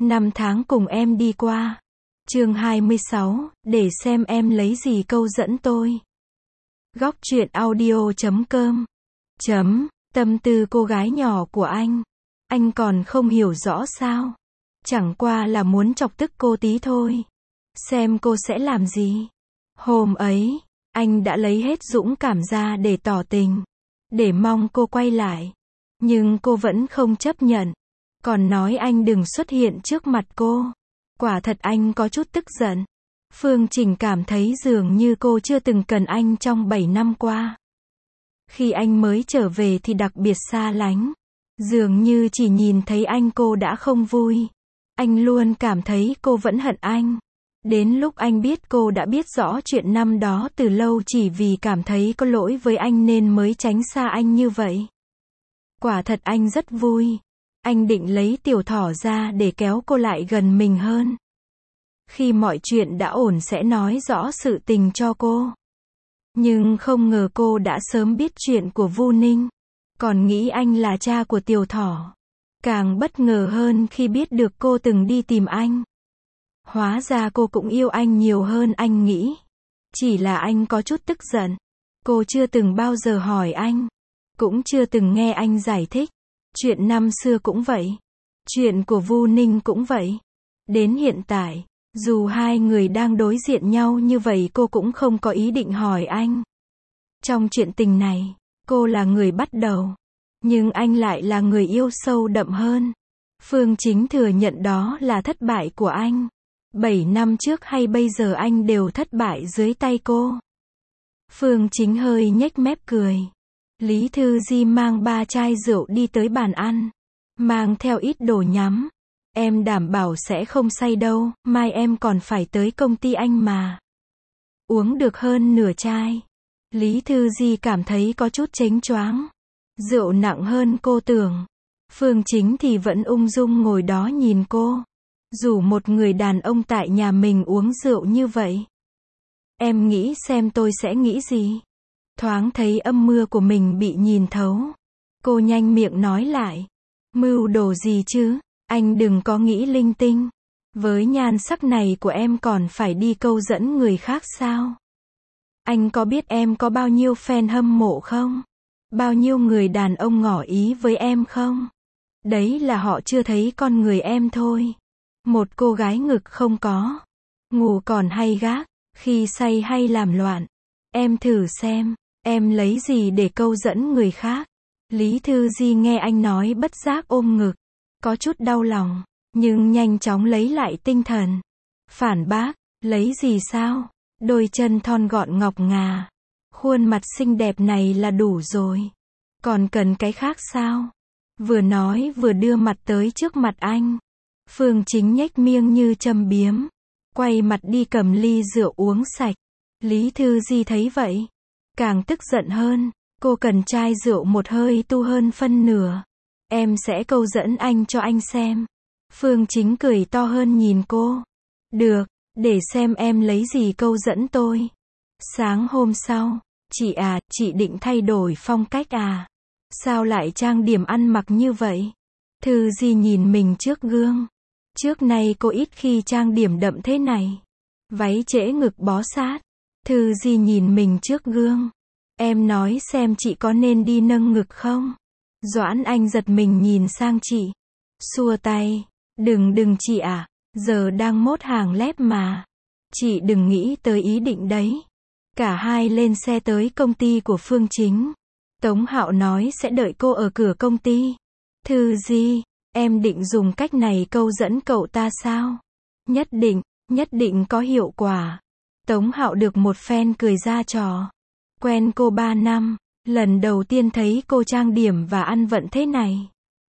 Năm tháng cùng em đi qua. Chương 26, để xem em lấy gì câu dẫn tôi. Góc truyện audio.com. Tâm tư cô gái nhỏ của anh còn không hiểu rõ sao? Chẳng qua là muốn chọc tức cô tí thôi. Xem cô sẽ làm gì. Hôm ấy, anh đã lấy hết dũng cảm ra để tỏ tình, để mong cô quay lại. Nhưng cô vẫn không chấp nhận, còn nói anh đừng xuất hiện trước mặt cô. Quả thật anh có chút tức giận. Phương Trình cảm thấy dường như cô chưa từng cần anh trong 7 năm qua. Khi anh mới trở về thì đặc biệt xa lánh. Dường như chỉ nhìn thấy anh cô đã không vui. Anh luôn cảm thấy cô vẫn hận anh. Đến lúc anh biết cô đã biết rõ chuyện năm đó từ lâu chỉ vì cảm thấy có lỗi với anh nên mới tránh xa anh như vậy. Quả thật anh rất vui. Anh định lấy Tiểu Thỏ ra để kéo cô lại gần mình hơn. Khi mọi chuyện đã ổn sẽ nói rõ sự tình cho cô. Nhưng không ngờ cô đã sớm biết chuyện của Vu Ninh. Còn nghĩ anh là cha của Tiểu Thỏ. Càng bất ngờ hơn khi biết được cô từng đi tìm anh. Hóa ra cô cũng yêu anh nhiều hơn anh nghĩ. Chỉ là anh có chút tức giận. Cô chưa từng bao giờ hỏi anh. Cũng chưa từng nghe anh giải thích. Chuyện năm xưa cũng vậy. Chuyện của Vu Ninh cũng vậy. Đến hiện tại, dù hai người đang đối diện nhau như vậy cô cũng không có ý định hỏi anh. Trong chuyện tình này, cô là người bắt đầu. Nhưng anh lại là người yêu sâu đậm hơn. Phương Chính thừa nhận đó là thất bại của anh. 7 năm trước hay bây giờ anh đều thất bại dưới tay cô. Phương Chính hơi nhếch mép cười. Lý Thư Di mang 3 chai rượu đi tới bàn ăn. Mang theo ít đồ nhắm. Em đảm bảo sẽ không say đâu, mai em còn phải tới công ty anh mà. Uống được hơn nửa chai. Lý Thư Di cảm thấy có chút chếnh choáng. Rượu nặng hơn cô tưởng. Phương Chính thì vẫn ung dung ngồi đó nhìn cô. Rủ một người đàn ông tại nhà mình uống rượu như vậy. Em nghĩ xem tôi sẽ nghĩ gì? Thoáng thấy âm mưu của mình bị nhìn thấu. Cô nhanh miệng nói lại. Mưu đồ gì chứ? Anh đừng có nghĩ linh tinh. Với nhan sắc này của em còn phải đi câu dẫn người khác sao? Anh có biết em có bao nhiêu fan hâm mộ không? Bao nhiêu người đàn ông ngỏ ý với em không? Đấy là họ chưa thấy con người em thôi. Một cô gái ngực không có. Ngủ còn hay gác. Khi say hay làm loạn. Em thử xem. Em lấy gì để câu dẫn người khác? Lý Thư Di nghe anh nói bất giác ôm ngực. Có chút đau lòng. Nhưng nhanh chóng lấy lại tinh thần. Phản bác. Lấy gì sao? Đôi chân thon gọn ngọc ngà. Khuôn mặt xinh đẹp này là đủ rồi. Còn cần cái khác sao? Vừa nói vừa đưa mặt tới trước mặt anh. Phương Chính nhếch miệng như châm biếm. Quay mặt đi cầm ly rượu uống sạch. Lý Thư Di thấy vậy. Càng tức giận hơn. Cô cần chai rượu một hơi tu hơn phân nửa. Em sẽ câu dẫn anh cho anh xem. Phương Chính cười to hơn nhìn cô. Được, để xem em lấy gì câu dẫn tôi. Sáng hôm sau. Chị định thay đổi phong cách à? Sao lại trang điểm ăn mặc như vậy? Thư Di nhìn mình trước gương. Trước nay cô ít khi trang điểm đậm thế này. Váy trễ ngực bó sát. Thư Di nhìn mình trước gương. Em nói xem chị có nên đi nâng ngực không? Doãn Anh giật mình nhìn sang chị. Xua tay. Đừng chị à. Giờ đang mốt hàng lép mà. Chị đừng nghĩ tới ý định đấy. Cả hai lên xe tới công ty của Phương Chính. Tống Hạo nói sẽ đợi cô ở cửa công ty. Thư Di, em định dùng cách này câu dẫn cậu ta sao? Nhất định có hiệu quả. Tống Hạo được một fan cười ra trò. Quen cô 3 năm, lần đầu tiên thấy cô trang điểm và ăn vận thế này.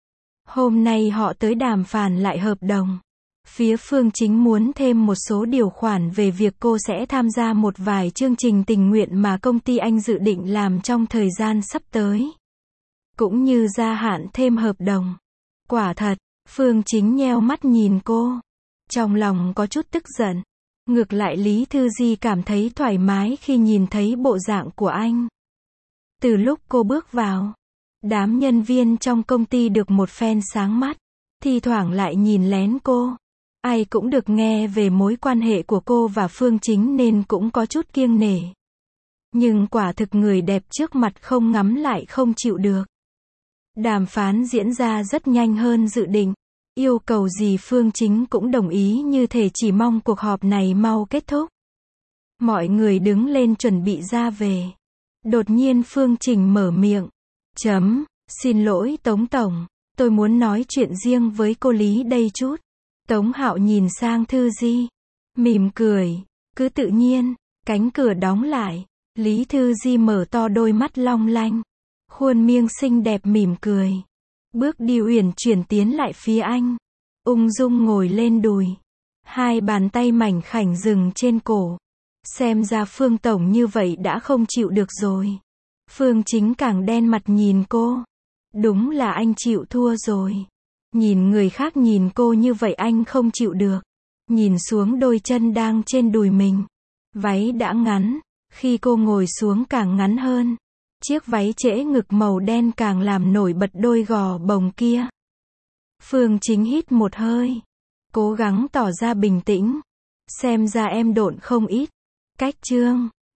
Hôm nay họ tới đàm phán lại hợp đồng. Phía Phương Chính muốn thêm một số điều khoản về việc cô sẽ tham gia một vài chương trình tình nguyện mà công ty anh dự định làm trong thời gian sắp tới. Cũng như gia hạn thêm hợp đồng. Quả thật, Phương Chính nheo mắt nhìn cô. Trong lòng có chút tức giận. Ngược lại Lý Thư Di cảm thấy thoải mái khi nhìn thấy bộ dạng của anh. Từ lúc cô bước vào, đám nhân viên trong công ty được một phen sáng mắt. thi thoảng lại nhìn lén cô. Ai cũng được nghe về mối quan hệ của cô và Phương Chính nên cũng có chút kiêng nể. Nhưng quả thực người đẹp trước mặt không ngắm lại không chịu được. Đàm phán diễn ra rất nhanh hơn dự định. Yêu cầu gì Phương Chính cũng đồng ý, như thể chỉ mong cuộc họp này mau kết thúc. Mọi người đứng lên chuẩn bị ra về. Đột nhiên Phương Trình mở miệng. Xin lỗi Tống Tổng, tôi muốn nói chuyện riêng với cô Lý đây chút. Tống Hạo nhìn sang Thư Di, mỉm cười, cứ tự nhiên. Cánh cửa đóng lại, Lý Thư Di mở to đôi mắt long lanh, khuôn miêng xinh đẹp mỉm cười. Bước đi uyển chuyển tiến lại phía anh, ung dung ngồi lên đùi. Hai bàn tay mảnh khảnh dừng trên cổ. Xem ra Phương Tổng như vậy đã không chịu được rồi. Phương Chính càng đen mặt nhìn cô. Đúng là anh chịu thua rồi. Nhìn người khác nhìn cô như vậy anh không chịu được. Nhìn xuống đôi chân đang trên đùi mình. Váy đã ngắn, khi cô ngồi xuống càng ngắn hơn. Chiếc váy trễ ngực màu đen càng làm nổi bật đôi gò bồng kia. Phương Chính hít một hơi, cố gắng tỏ ra bình tĩnh. Xem ra em độn không ít. Cách chương